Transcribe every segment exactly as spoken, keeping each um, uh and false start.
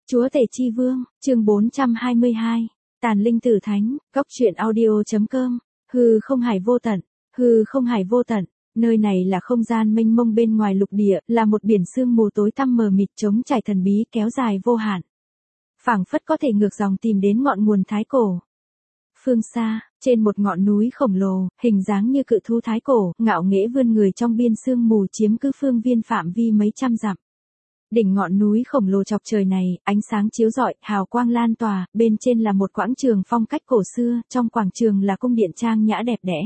Chúa Tể Chi Vương, chương bốn trăm hai mươi hai, Tàn Linh Tử Thánh, Góc truyện audio.com, hư không hải vô tận, hư không hải vô tận, nơi này là không gian mênh mông bên ngoài lục địa, là một biển sương mù tối tăm mờ mịt trống trải thần bí kéo dài vô hạn. Phảng phất có thể ngược dòng tìm đến ngọn nguồn thái cổ. Phương xa, trên một ngọn núi khổng lồ, hình dáng như cự thú thái cổ, ngạo nghễ vươn người trong biên sương mù chiếm cứ phương viên phạm vi mấy trăm dặm. Đỉnh ngọn núi khổng lồ chọc trời này, ánh sáng chiếu rọi, hào quang lan tỏa, bên trên là một quảng trường phong cách cổ xưa, trong quảng trường là cung điện trang nhã đẹp đẽ.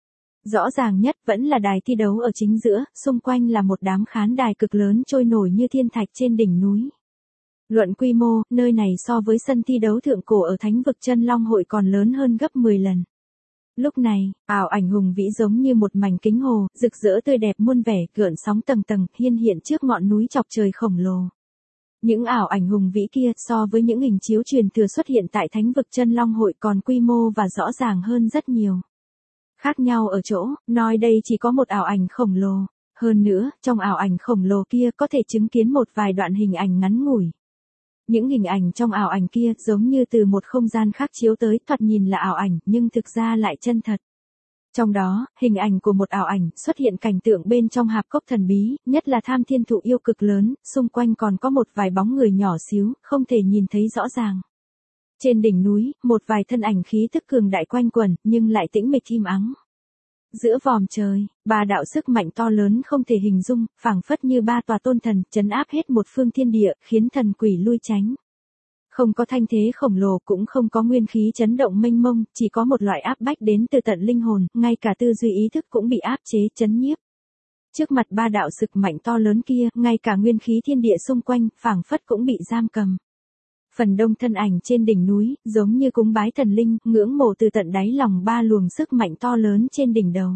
Rõ ràng nhất vẫn là đài thi đấu ở chính giữa, xung quanh là một đám khán đài cực lớn trôi nổi như thiên thạch trên đỉnh núi. Luận quy mô, nơi này so với sân thi đấu thượng cổ ở Thánh vực Chân Long hội còn lớn hơn gấp mười lần. Lúc này, ảo ảnh hùng vĩ giống như một mảnh kính hồ, rực rỡ tươi đẹp muôn vẻ, gợn sóng tầng tầng, hiên hiện trước ngọn núi chọc trời khổng lồ. Những ảo ảnh hùng vĩ kia so với những hình chiếu truyền thừa xuất hiện tại Thánh vực Chân Long hội còn quy mô và rõ ràng hơn rất nhiều. Khác nhau ở chỗ, nói đây chỉ có một ảo ảnh khổng lồ. Hơn nữa, trong ảo ảnh khổng lồ kia có thể chứng kiến một vài đoạn hình ảnh ngắn ngủi. Những hình ảnh trong ảo ảnh kia giống như từ một không gian khác chiếu tới, thoạt nhìn là ảo ảnh nhưng thực ra lại chân thật. Trong đó, hình ảnh của một ảo ảnh xuất hiện cảnh tượng bên trong hạp cốc thần bí, nhất là tham thiên thụ yêu cực lớn, xung quanh còn có một vài bóng người nhỏ xíu, không thể nhìn thấy rõ ràng. Trên đỉnh núi, một vài thân ảnh khí tức cường đại quanh quẩn, nhưng lại tĩnh mịch im ắng. Giữa vòm trời, ba đạo sức mạnh to lớn không thể hình dung, phảng phất như ba tòa tôn thần, trấn áp hết một phương thiên địa, khiến thần quỷ lui tránh. Không có thanh thế khổng lồ, cũng không có nguyên khí chấn động mênh mông, chỉ có một loại áp bách đến từ tận linh hồn, ngay cả tư duy ý thức cũng bị áp chế, chấn nhiếp. Trước mặt ba đạo sức mạnh to lớn kia, ngay cả nguyên khí thiên địa xung quanh, phảng phất cũng bị giam cầm. Phần đông thân ảnh trên đỉnh núi, giống như cúng bái thần linh, ngưỡng mộ từ tận đáy lòng ba luồng sức mạnh to lớn trên đỉnh đầu.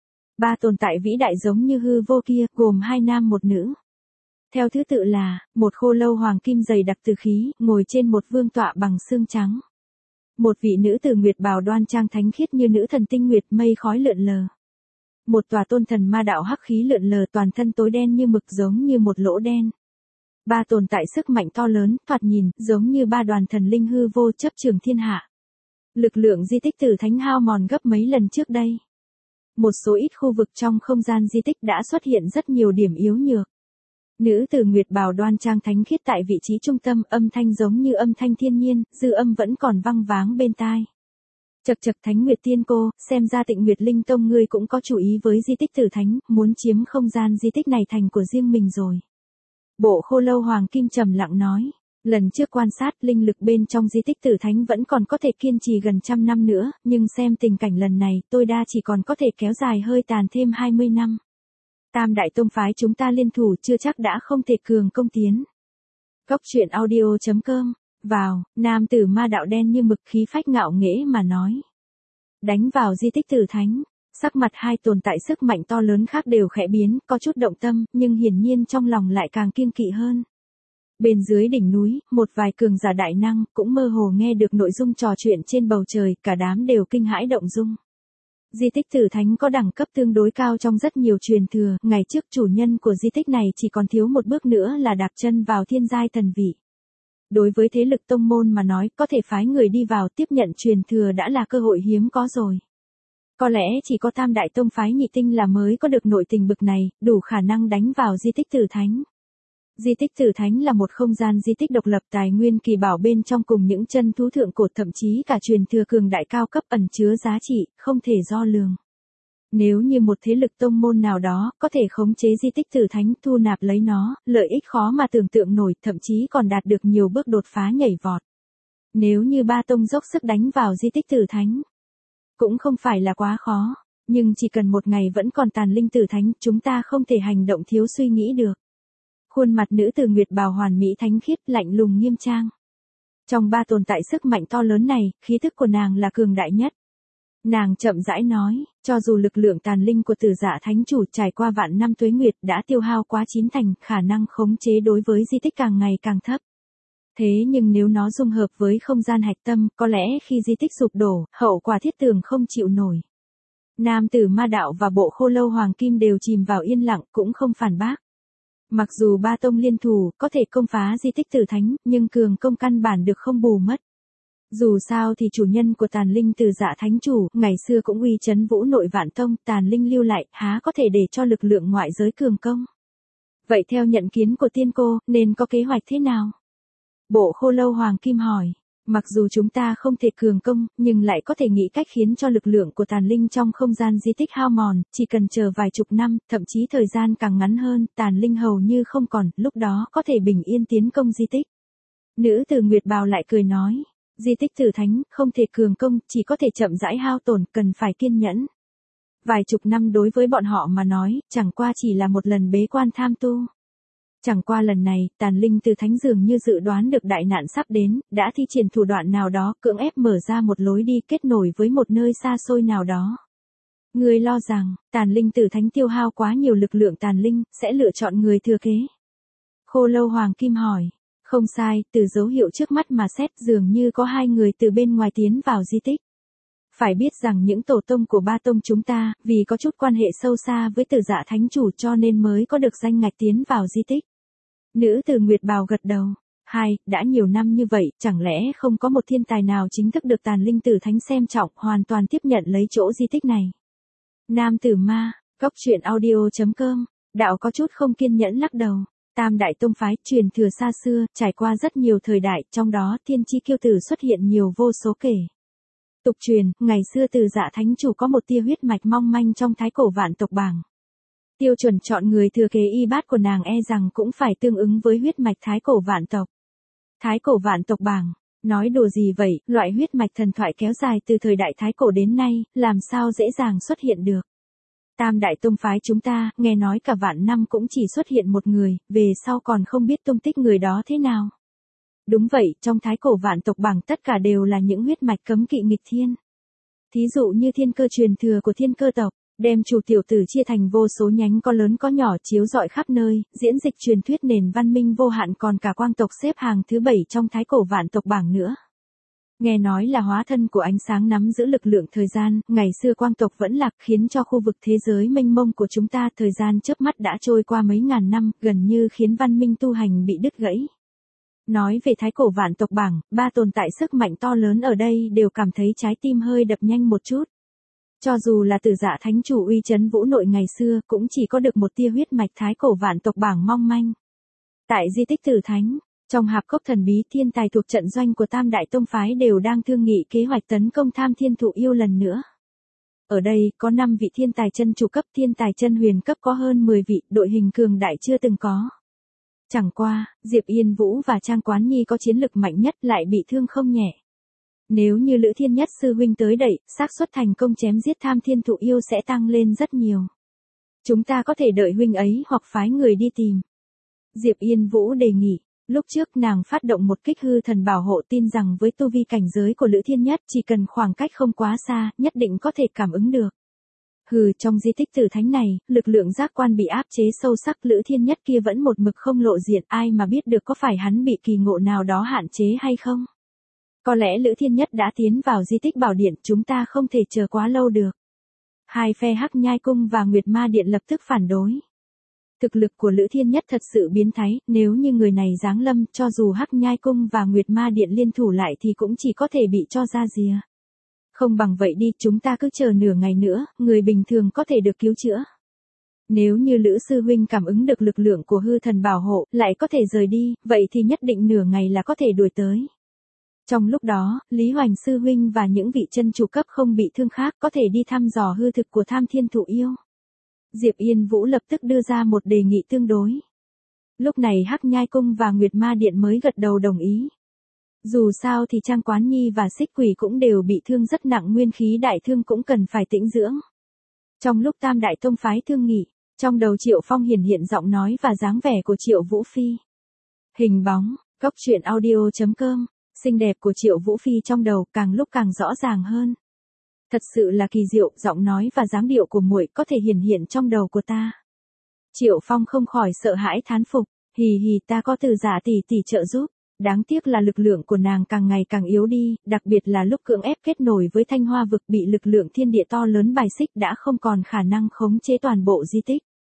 Ba tồn tại vĩ đại giống như hư vô kia, gồm hai nam một nữ. Theo thứ tự là, một khô lâu hoàng kim dày đặc từ khí, ngồi trên một vương tọa bằng xương trắng. Một vị nữ tử nguyệt bào đoan trang thánh khiết như nữ thần tinh nguyệt, mây khói lượn lờ. Một tòa tôn thần ma đạo hắc khí lượn lờ, toàn thân tối đen như mực, giống như một lỗ đen. Ba tồn tại sức mạnh to lớn, thoạt nhìn, giống như ba đoàn thần linh hư vô chấp trường thiên hạ. Lực lượng di tích Tử Thánh hao mòn gấp mấy lần trước đây. Một số ít khu vực trong không gian di tích đã xuất hiện rất nhiều điểm yếu nhược. Nữ tử nguyệt bào đoan trang thánh khiết tại vị trí trung tâm, âm thanh giống như âm thanh thiên nhiên, dư âm vẫn còn vang váng bên tai. Chậc chậc Thánh Nguyệt Tiên cô, xem ra Tịnh Nguyệt Linh Tông ngươi cũng có chủ ý với di tích Tử Thánh, muốn chiếm không gian di tích này thành của riêng mình rồi. Bộ khô lâu hoàng kim trầm lặng nói, lần trước quan sát linh lực bên trong di tích Tử Thánh vẫn còn có thể kiên trì gần trăm năm nữa, nhưng xem tình cảnh lần này tôi đa chỉ còn có thể kéo dài hơi tàn thêm hai mươi năm. Tam đại tông phái chúng ta liên thủ chưa chắc đã không thể cường công tiến. Góc truyện audio.com, vào, nam tử ma đạo đen như mực khí phách ngạo nghễ mà nói. Đánh vào di tích Tử Thánh. Sắc mặt hai tồn tại sức mạnh to lớn khác đều khẽ biến, có chút động tâm, nhưng hiển nhiên trong lòng lại càng kiêng kỵ hơn. Bên dưới đỉnh núi, một vài cường giả đại năng, cũng mơ hồ nghe được nội dung trò chuyện trên bầu trời, cả đám đều kinh hãi động dung. Di tích Tử Thánh có đẳng cấp tương đối cao trong rất nhiều truyền thừa, ngày trước chủ nhân của di tích này chỉ còn thiếu một bước nữa là đạp chân vào thiên giai thần vị. Đối với thế lực tông môn mà nói, có thể phái người đi vào tiếp nhận truyền thừa đã là cơ hội hiếm có rồi. Có lẽ chỉ có tam đại tông phái nhị tinh là mới có được nội tình bực này, đủ khả năng đánh vào di tích Tử Thánh. Di tích Tử Thánh là một không gian di tích độc lập, tài nguyên kỳ bảo bên trong cùng những chân thú thượng cổ, thậm chí cả truyền thừa cường đại cao cấp ẩn chứa giá trị, không thể đo lường. Nếu như một thế lực tông môn nào đó có thể khống chế di tích Tử Thánh, thu nạp lấy nó, lợi ích khó mà tưởng tượng nổi, thậm chí còn đạt được nhiều bước đột phá nhảy vọt. Nếu như ba tông dốc sức đánh vào di tích Tử Thánh, cũng không phải là quá khó, nhưng chỉ cần một ngày vẫn còn tàn linh Tử Thánh, chúng ta không thể hành động thiếu suy nghĩ được. Khuôn mặt nữ tử nguyệt bào hoàn mỹ thánh khiết, lạnh lùng nghiêm trang. Trong ba tồn tại sức mạnh to lớn này, khí thức của nàng là cường đại nhất. Nàng chậm rãi nói, cho dù lực lượng tàn linh của Tử Dạ Thánh chủ trải qua vạn năm tuế nguyệt đã tiêu hao quá chín thành, khả năng khống chế đối với di tích càng ngày càng thấp. Thế nhưng nếu nó dung hợp với không gian hạch tâm, có lẽ khi di tích sụp đổ, hậu quả thiết tường không chịu nổi. Nam tử ma đạo và bộ khô lâu hoàng kim đều chìm vào yên lặng, cũng không phản bác. Mặc dù ba tông liên thủ có thể công phá di tích Tử Thánh, nhưng cường công căn bản được không bù mất. Dù sao thì chủ nhân của Tàn Linh Từ Dạ Thánh Chủ, ngày xưa cũng uy chấn vũ nội vạn tông, Tàn Linh lưu lại, há có thể để cho lực lượng ngoại giới cường công. Vậy theo nhận kiến của tiên cô, nên có kế hoạch thế nào? Bộ Khô Lâu Hoàng Kim hỏi. Mặc dù chúng ta không thể cường công, nhưng lại có thể nghĩ cách khiến cho lực lượng của Tàn Linh trong không gian di tích hao mòn, chỉ cần chờ vài chục năm, thậm chí thời gian càng ngắn hơn, Tàn Linh hầu như không còn, lúc đó có thể bình yên tiến công di tích. Nữ tử Nguyệt Bào lại cười nói, di tích Tử Thánh không thể cường công, chỉ có thể chậm rãi hao tổn, cần phải kiên nhẫn. Vài chục năm đối với bọn họ mà nói, chẳng qua chỉ là một lần bế quan tham tu. Chẳng qua lần này, Tàn Linh Từ Thánh dường như dự đoán được đại nạn sắp đến, đã thi triển thủ đoạn nào đó, cưỡng ép mở ra một lối đi kết nối với một nơi xa xôi nào đó. Người lo rằng, Tàn Linh Từ Thánh tiêu hao quá nhiều lực lượng Tàn Linh, sẽ lựa chọn người thừa kế. Khô Lâu Hoàng Kim hỏi. Không sai, từ dấu hiệu trước mắt mà xét dường như có hai người từ bên ngoài tiến vào di tích. Phải biết rằng những tổ tông của ba tông chúng ta, vì có chút quan hệ sâu xa với Từ Dạ Thánh Chủ cho nên mới có được danh ngạch tiến vào di tích. Nữ tử Nguyệt Bào gật đầu. Hai, đã nhiều năm như vậy, chẳng lẽ không có một thiên tài nào chính thức được Tàn Linh Tử Thánh xem trọng, hoàn toàn tiếp nhận lấy chỗ di tích này. Nam tử ma, góc truyện audio chấm com, đạo có chút không kiên nhẫn lắc đầu. Tam đại tông phái truyền thừa xa xưa, trải qua rất nhiều thời đại, trong đó thiên chi kiêu tử xuất hiện nhiều vô số kể. Tục truyền, ngày xưa Từ Dạ Thánh Chủ có một tia huyết mạch mong manh trong thái cổ vạn tộc bảng. Tiêu chuẩn chọn người thừa kế y bát của nàng e rằng cũng phải tương ứng với huyết mạch thái cổ vạn tộc. Thái cổ vạn tộc bảng, nói đùa gì vậy, loại huyết mạch thần thoại kéo dài từ thời đại thái cổ đến nay, làm sao dễ dàng xuất hiện được. Tam đại tông phái chúng ta, nghe nói cả vạn năm cũng chỉ xuất hiện một người, về sau còn không biết tung tích người đó thế nào. Đúng vậy, trong thái cổ vạn tộc bảng tất cả đều là những huyết mạch cấm kỵ nghịch thiên. Thí dụ như thiên cơ truyền thừa của thiên cơ tộc, đem chủ tiểu tử chia thành vô số nhánh có lớn có nhỏ chiếu rọi khắp nơi, diễn dịch truyền thuyết nền văn minh vô hạn, còn cả quang tộc xếp hàng thứ bảy trong thái cổ vạn tộc bảng nữa. Nghe nói là hóa thân của ánh sáng nắm giữ lực lượng thời gian, ngày xưa quang tộc vẫn lạc khiến cho khu vực thế giới mênh mông của chúng ta thời gian chớp mắt đã trôi qua mấy ngàn năm, gần như khiến văn minh tu hành bị đứt gãy. Nói về thái cổ vạn tộc bảng, ba tồn tại sức mạnh to lớn ở đây đều cảm thấy trái tim hơi đập nhanh một chút. Cho dù là Từ Dạ Thánh Chủ uy chấn vũ nội ngày xưa cũng chỉ có được một tia huyết mạch thái cổ vạn tộc bảng mong manh. Tại di tích Tử Thánh, trong hạp cốc thần bí, thiên tài thuộc trận doanh của Tam đại tông phái đều đang thương nghị kế hoạch tấn công Tham Thiên Thụ Yêu lần nữa. Ở đây, có năm vị thiên tài chân chủ cấp, thiên tài chân huyền cấp có hơn mười vị, đội hình cường đại chưa từng có. Chẳng qua, Diệp Yên Vũ và Trang Quán Nhi có chiến lực mạnh nhất lại bị thương không nhẹ. Nếu như Lữ Thiên Nhất sư huynh tới đẩy, xác suất thành công chém giết Tham Thiên Thụ Yêu sẽ tăng lên rất nhiều. Chúng ta có thể đợi huynh ấy hoặc phái người đi tìm. Diệp Yên Vũ đề nghị. Lúc trước nàng phát động một kích hư thần bảo hộ, tin rằng với tu vi cảnh giới của Lữ Thiên Nhất chỉ cần khoảng cách không quá xa, nhất định có thể cảm ứng được. Hừ, trong di tích Tử Thánh này, lực lượng giác quan bị áp chế sâu sắc, Lữ Thiên Nhất kia vẫn một mực không lộ diện, ai mà biết được có phải hắn bị kỳ ngộ nào đó hạn chế hay không. Có lẽ Lữ Thiên Nhất đã tiến vào di tích Bảo Điện, chúng ta không thể chờ quá lâu được. Hai phe Hắc Nhai Cung và Nguyệt Ma Điện lập tức phản đối. Thực lực của Lữ Thiên Nhất thật sự biến thái, nếu như người này giáng lâm, cho dù Hắc Nhai Cung và Nguyệt Ma Điện liên thủ lại thì cũng chỉ có thể bị cho ra rìa. Không bằng vậy đi, chúng ta cứ chờ nửa ngày nữa, người bình thường có thể được cứu chữa. Nếu như Lữ sư huynh cảm ứng được lực lượng của hư thần bảo hộ, lại có thể rời đi, vậy thì nhất định nửa ngày là có thể đuổi tới. Trong lúc đó, Lý Hoành sư huynh và những vị chân chủ cấp không bị thương khác có thể đi thăm dò hư thực của Tham Thiên Thụ Yêu. Diệp Yên Vũ lập tức đưa ra một đề nghị tương đối. Lúc này Hắc Nhai Cung và Nguyệt Ma Điện mới gật đầu đồng ý. Dù sao thì Trang Quán Nhi và Xích Quỷ cũng đều bị thương rất nặng, nguyên khí đại thương cũng cần phải tĩnh dưỡng. Trong lúc Tam đại tông phái thương nghị, trong đầu Triệu Phong hiển hiện giọng nói và dáng vẻ của Triệu Vũ Phi. Hình bóng, góc truyện audio chấm com, xinh đẹp của Triệu Vũ Phi trong đầu càng lúc càng rõ ràng hơn. Thật sự là kỳ diệu, giọng nói và dáng điệu của muội có thể hiển hiện trong đầu của ta. Triệu Phong không khỏi sợ hãi thán phục, hì hì, ta có Từ Dạ tỷ tỷ trợ giúp. Đáng tiếc là lực lượng của nàng càng ngày càng yếu đi, đặc biệt là lúc cưỡng ép kết nối với Thanh Hoa vực bị lực lượng thiên địa to lớn bài xích đã không còn khả năng khống chế toàn bộ di tích.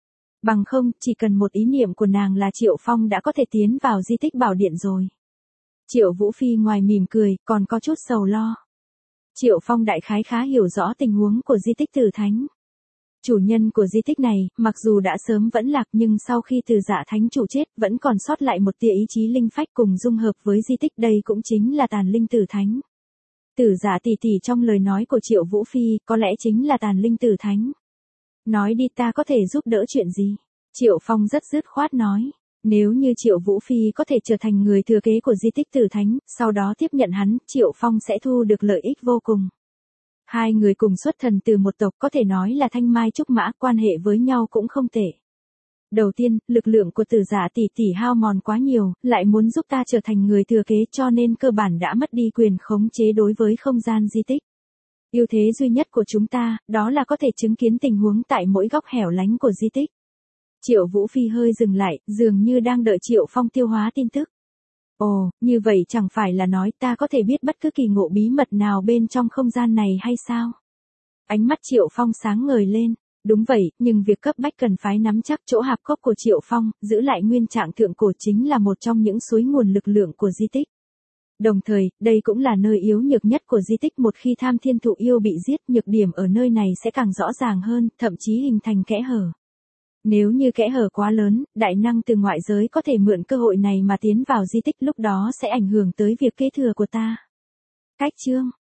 Bằng không, chỉ cần một ý niệm của nàng là Triệu Phong đã có thể tiến vào di tích bảo điện rồi. Triệu Vũ Phi ngoài mỉm cười, còn có chút sầu lo. Triệu Phong đại khái khá hiểu rõ tình huống của di tích Tử Thánh. Chủ nhân của di tích này, mặc dù đã sớm vẫn lạc nhưng sau khi Từ Dạ Thánh chủ chết, vẫn còn sót lại một tia ý chí linh phách cùng dung hợp với di tích, đây cũng chính là Tàn Linh Tử Thánh. Tử Dạ tỷ tỷ trong lời nói của Triệu Vũ Phi, có lẽ chính là Tàn Linh Tử Thánh. Nói đi, ta có thể giúp đỡ chuyện gì? Triệu Phong rất dứt khoát nói. Nếu như Triệu Vũ Phi có thể trở thành người thừa kế của di tích Tử Thánh, sau đó tiếp nhận hắn, Triệu Phong sẽ thu được lợi ích vô cùng. Hai người cùng xuất thần từ một tộc, có thể nói là thanh mai trúc mã, quan hệ với nhau cũng không tệ. Đầu tiên, lực lượng của Tử Dạ tỷ tỷ hao mòn quá nhiều, lại muốn giúp ta trở thành người thừa kế, cho nên cơ bản đã mất đi quyền khống chế đối với không gian di tích. Ưu thế duy nhất của chúng ta, đó là có thể chứng kiến tình huống tại mỗi góc hẻo lánh của di tích. Triệu Vũ Phi hơi dừng lại, dường như đang đợi Triệu Phong tiêu hóa tin tức. Ồ, như vậy chẳng phải là nói ta có thể biết bất cứ kỳ ngộ bí mật nào bên trong không gian này hay sao? Ánh mắt Triệu Phong sáng ngời lên. Đúng vậy, nhưng việc cấp bách cần phải nắm chắc chỗ hạp cốc của Triệu Phong, giữ lại nguyên trạng thượng cổ chính là một trong những suối nguồn lực lượng của di tích. Đồng thời, đây cũng là nơi yếu nhược nhất của di tích, một khi Tham Thiên Thụ Yêu bị giết, nhược điểm ở nơi này sẽ càng rõ ràng hơn, thậm chí hình thành kẽ hở. Nếu như kẽ hở quá lớn, đại năng từ ngoại giới có thể mượn cơ hội này mà tiến vào di tích, lúc đó sẽ ảnh hưởng tới việc kế thừa của ta. Cách chương